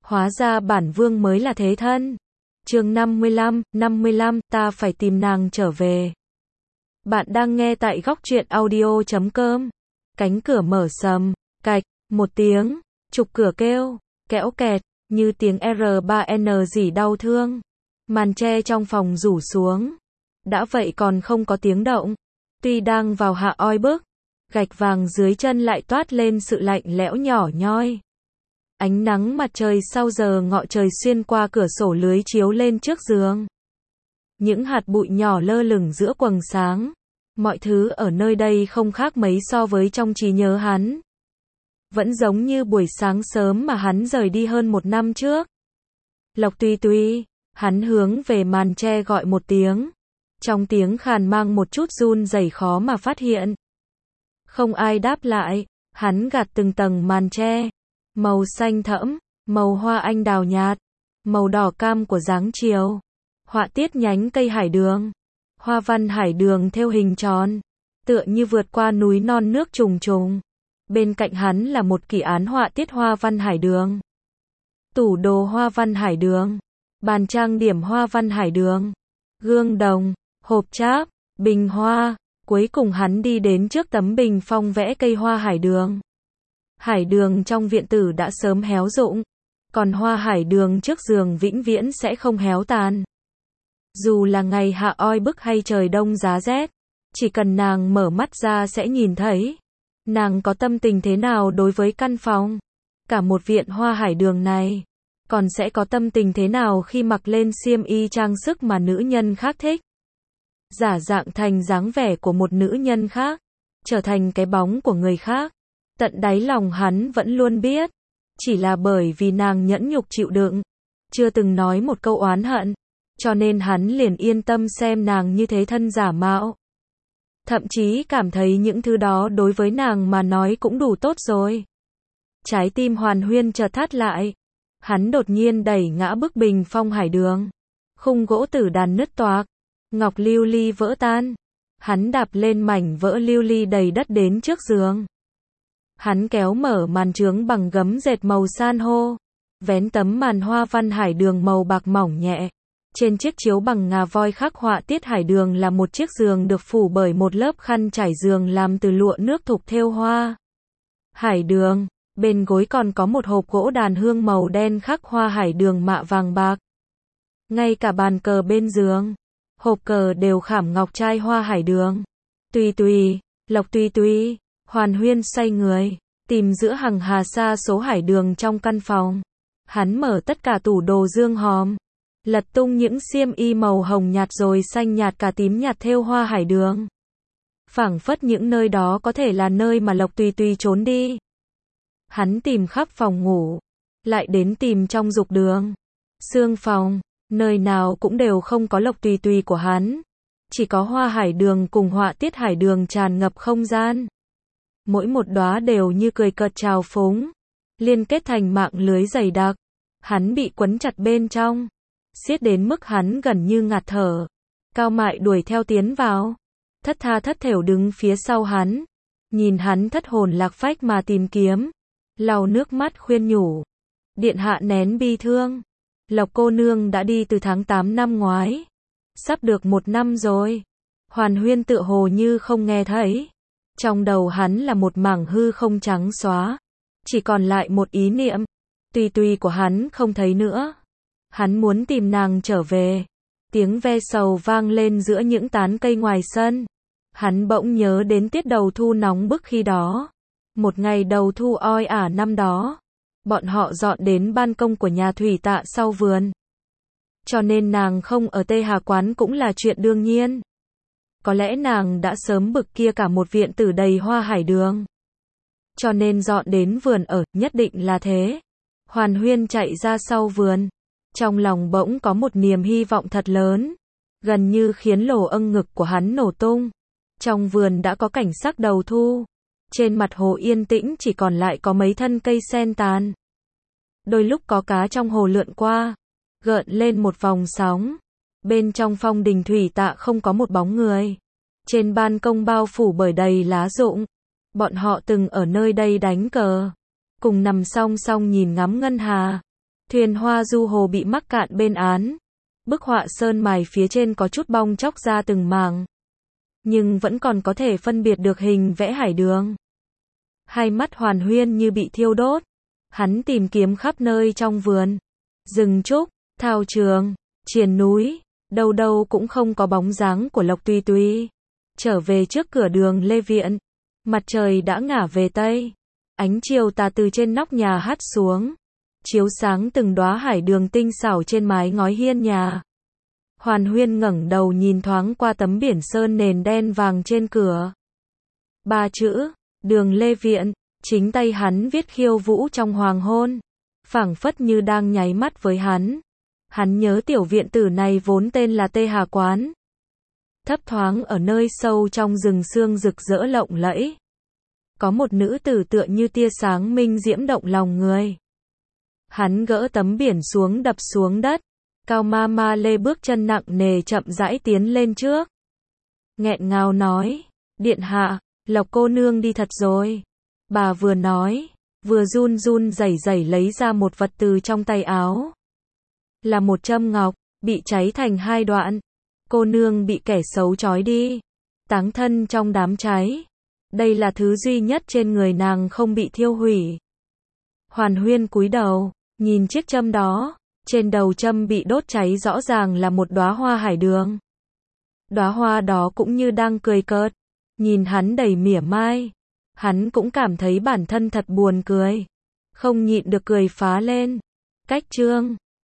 Hóa ra bản vương mới là thế thân. Chương 55, ta phải tìm nàng trở về. Bạn đang nghe tại góc truyện audio.com. Cánh cửa mở sầm, cạch, một tiếng, trục cửa kêu, kẽo kẹt, như tiếng R3N rỉ đau thương. Màn tre trong phòng rủ xuống. Đã vậy còn không có tiếng động. Tuy đang vào hạ oi bức, gạch vàng dưới chân lại toát lên sự lạnh lẽo nhỏ nhoi. Ánh nắng mặt trời sau giờ ngọ trời xuyên qua cửa sổ lưới chiếu lên trước giường. Những hạt bụi nhỏ lơ lửng giữa quầng sáng. Mọi thứ ở nơi đây không khác mấy so với trong trí nhớ hắn. Vẫn giống như buổi sáng sớm mà hắn rời đi hơn 1 năm trước. Lộc Tùy Tùy, hắn hướng về màn tre gọi một tiếng. Trong tiếng khàn mang một chút run rẩy khó mà phát hiện. Không ai đáp lại, hắn gạt từng tầng màn tre. Màu xanh thẫm, màu hoa anh đào nhạt, màu đỏ cam của dáng chiều. Họa tiết nhánh cây hải đường. Hoa văn hải đường theo hình tròn, tựa như vượt qua núi non nước trùng trùng. Bên cạnh hắn là một kỷ án họa tiết hoa văn hải đường. Tủ đồ hoa văn hải đường, bàn trang điểm hoa văn hải đường, gương đồng, hộp cháp, bình hoa. Cuối cùng hắn đi đến trước tấm bình phong vẽ cây hoa hải đường. Hải đường trong viện tử đã sớm héo rụng, còn hoa hải đường trước giường vĩnh viễn sẽ không héo tàn. Dù là ngày hạ oi bức hay trời đông giá rét, chỉ cần nàng mở mắt ra sẽ nhìn thấy. Nàng có tâm tình thế nào đối với căn phòng, cả một viện hoa hải đường này, còn sẽ có tâm tình thế nào khi mặc lên xiêm y trang sức mà nữ nhân khác thích. Giả dạng thành dáng vẻ của một nữ nhân khác, trở thành cái bóng của người khác. Tận đáy lòng hắn vẫn luôn biết, chỉ là bởi vì nàng nhẫn nhục chịu đựng, chưa từng nói một câu oán hận, cho nên hắn liền yên tâm xem nàng như thế thân giả mạo. Thậm chí cảm thấy những thứ đó đối với nàng mà nói cũng đủ tốt rồi. Trái tim Hoàn Huyên chợt thắt lại. Hắn đột nhiên đẩy ngã bức bình phong hải đường. Khung gỗ tử đàn nứt toạc, ngọc lưu ly vỡ tan. Hắn đạp lên mảnh vỡ lưu ly đầy đất đến trước giường. Hắn kéo mở màn trướng bằng gấm dệt màu san hô, vén tấm màn hoa văn hải đường màu bạc mỏng nhẹ. Trên chiếc chiếu bằng ngà voi khắc họa tiết hải đường là một chiếc giường được phủ bởi một lớp khăn trải giường làm từ lụa nước thục thêu hoa hải đường. Bên gối còn có một hộp gỗ đàn hương màu đen khắc hoa hải đường mạ vàng bạc. Ngay cả bàn cờ bên giường, hộp cờ đều khảm ngọc trai hoa hải đường. Tùy Tùy, Lộc Tùy Tùy. Hoàn Huyên xoay người, tìm giữa hàng hà sa số hải đường trong căn phòng. Hắn mở tất cả tủ đồ dương hòm, lật tung những xiêm y màu hồng nhạt rồi xanh nhạt cả tím nhạt thêu hoa hải đường. Phảng phất những nơi đó có thể là nơi mà Lộc Tùy Tùy trốn đi. Hắn tìm khắp phòng ngủ, lại đến tìm trong dục đường, xương phòng, nơi nào cũng đều không có Lộc Tùy Tùy của hắn. Chỉ có hoa hải đường cùng họa tiết hải đường tràn ngập không gian. Mỗi một đóa đều như cười cợt trào phúng, liên kết thành mạng lưới dày đặc. Hắn bị quấn chặt bên trong, siết đến mức hắn gần như ngạt thở. Cao Mại đuổi theo tiến vào, thất tha thất thểu đứng phía sau hắn, nhìn hắn thất hồn lạc phách mà tìm kiếm, lau nước mắt khuyên nhủ. Điện hạ nén bi thương, Lộc cô nương đã đi từ tháng 8 năm ngoái, sắp được 1 năm rồi. Hoàn Huyên tựa hồ như không nghe thấy. Trong đầu hắn là một mảng hư không trắng xóa, chỉ còn lại một ý niệm. Tùy Tùy của hắn không thấy nữa. Hắn muốn tìm nàng trở về. Tiếng ve sầu vang lên giữa những tán cây ngoài sân. Hắn bỗng nhớ đến tiết đầu thu nóng bức khi đó. Một ngày đầu thu oi ả năm đó, bọn họ dọn đến ban công của nhà thủy tạ sau vườn. Cho nên nàng không ở Tê Hà Quán cũng là chuyện đương nhiên. Có lẽ nàng đã sớm bực kia cả một viện tử đầy hoa hải đường, cho nên dọn đến vườn ở, nhất định là thế. Hoàn Huyên chạy ra sau vườn, trong lòng bỗng có một niềm hy vọng thật lớn, gần như khiến lỗ âng ngực của hắn nổ tung. Trong vườn đã có cảnh sắc đầu thu, trên mặt hồ yên tĩnh chỉ còn lại có mấy thân cây sen tàn. Đôi lúc có cá trong hồ lượn qua, gợn lên một vòng sóng. Bên trong phong đình thủy tạ không có một bóng người. Trên ban công bao phủ bởi đầy lá rụng. Bọn họ từng ở nơi đây đánh cờ, cùng nằm song song nhìn ngắm ngân hà. Thuyền hoa du hồ bị mắc cạn bên án. Bức họa sơn mài phía trên có chút bong tróc ra từng mảng, nhưng vẫn còn có thể phân biệt được hình vẽ hải đường. Hai mắt Hoàn Huyên như bị thiêu đốt. Hắn tìm kiếm khắp nơi trong vườn, rừng trúc, thao trường, triền núi, đâu đâu cũng không có bóng dáng của Lộc Tùy Tùy. Trở về trước cửa đường Lê Viện, mặt trời đã ngả về tây. Ánh chiều tà từ trên nóc nhà hắt xuống, chiếu sáng từng đóa hải đường tinh xảo trên mái ngói hiên nhà. Hoàn Huyên ngẩng đầu nhìn thoáng qua tấm biển sơn nền đen vàng trên cửa. 3 chữ, đường Lê Viện, chính tay hắn viết khiêu vũ trong hoàng hôn, phảng phất như đang nháy mắt với hắn. Hắn nhớ tiểu viện tử này vốn tên là Tê Hà Quán. Thấp thoáng ở nơi sâu trong rừng sương rực rỡ lộng lẫy. Có một nữ tử tựa như tia sáng minh diễm động lòng người. Hắn gỡ tấm biển xuống đập xuống đất. Cao Ma Ma Lê bước chân nặng nề chậm rãi tiến lên trước. Nghẹn ngào nói, điện hạ, Lộc cô nương đi thật rồi. Bà vừa nói, vừa run run rẩy rẩy lấy ra một vật từ trong tay áo. Là một châm ngọc, bị cháy thành 2 đoạn. Cô nương bị kẻ xấu trói đi, táng thân trong đám cháy. Đây là thứ duy nhất trên người nàng không bị thiêu hủy. Hoàn Huyên cúi đầu, nhìn chiếc châm đó. Trên đầu châm bị đốt cháy rõ ràng là một đóa hoa hải đường. Đóa hoa đó cũng như đang cười cợt, nhìn hắn đầy mỉa mai. Hắn cũng cảm thấy bản thân thật buồn cười, không nhịn được cười phá lên. Cách chương